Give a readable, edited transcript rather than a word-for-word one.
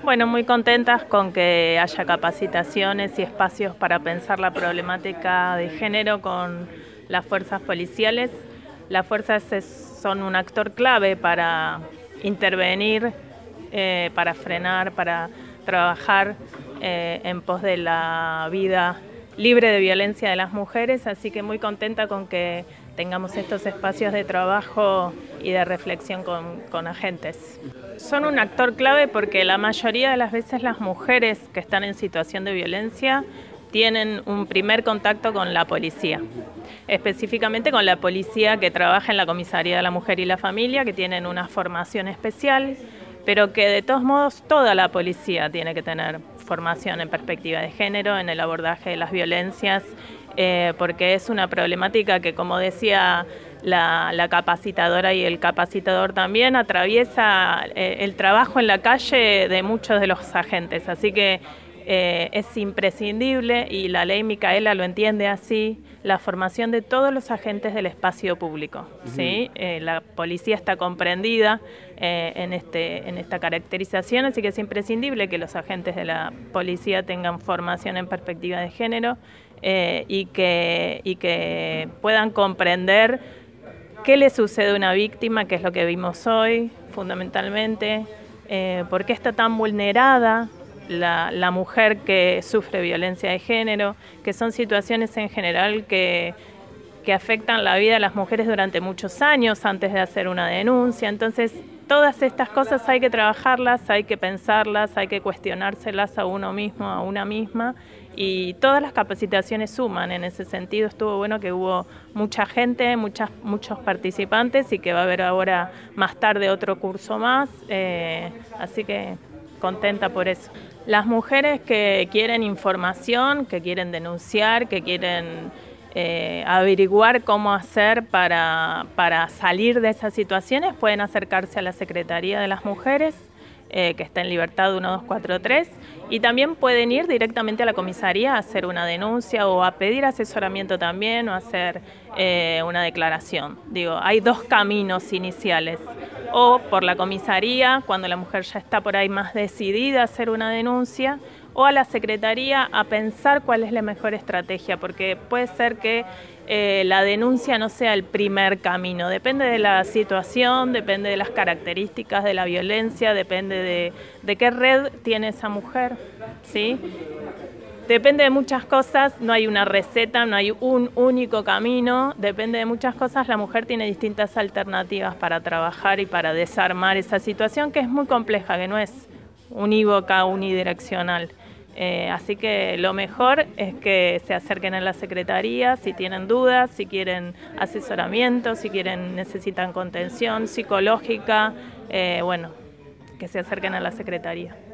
Bueno, muy contentas con que haya capacitaciones y espacios para pensar la problemática de género con las fuerzas policiales. Las fuerzas son un actor clave para intervenir, para frenar, para trabajar en pos de la vida libre de violencia de las mujeres, así que muy contenta con que tengamos estos espacios de trabajo y de reflexión con agentes. Son un actor clave porque la mayoría de las veces las mujeres que están en situación de violencia tienen un primer contacto con la policía, específicamente con la policía que trabaja en la Comisaría de la Mujer y la Familia, que tienen una formación especial, pero que de todos modos toda la policía tiene que tener formación en perspectiva de género, en el abordaje de las violencias, porque es una problemática que, como decía la capacitadora y el capacitador también, atraviesa el trabajo en la calle de muchos de los agentes, así que es imprescindible, y la ley Micaela lo entiende así, la formación de todos los agentes del espacio público. ¿Sí? La policía está comprendida en esta caracterización, así que es imprescindible que los agentes de la policía tengan formación en perspectiva de género y que puedan comprender qué le sucede a una víctima, que es lo que vimos hoy fundamentalmente, por qué está tan vulnerada la mujer que sufre violencia de género, que son situaciones en general que afectan la vida de las mujeres durante muchos años antes de hacer una denuncia. Entonces, todas estas cosas hay que trabajarlas, hay que pensarlas, hay que cuestionárselas a uno mismo, a una misma, y todas las capacitaciones suman. En ese sentido estuvo bueno que hubo mucha gente, muchos participantes, y que va a haber ahora más tarde otro curso más, así que contenta por eso. Las mujeres que quieren información, que quieren denunciar, que quieren averiguar cómo hacer para salir de esas situaciones, pueden acercarse a la Secretaría de las Mujeres, que está en Libertad 1243, y también pueden ir directamente a la comisaría a hacer una denuncia o a pedir asesoramiento también, o a hacer una declaración. Digo, hay dos caminos iniciales: o por la comisaría, cuando la mujer ya está por ahí más decidida a hacer una denuncia, o a la secretaría a pensar cuál es la mejor estrategia, porque puede ser que la denuncia no sea el primer camino, depende de la situación, depende de las características de la violencia, depende de qué red tiene esa mujer, ¿sí? Depende de muchas cosas, no hay una receta, no hay un único camino, depende de muchas cosas. La mujer tiene distintas alternativas para trabajar y para desarmar esa situación, que es muy compleja, que no es unívoca, unidireccional. Así que lo mejor es que se acerquen a la secretaría si tienen dudas, si quieren asesoramiento, si necesitan contención psicológica, bueno, que se acerquen a la secretaría.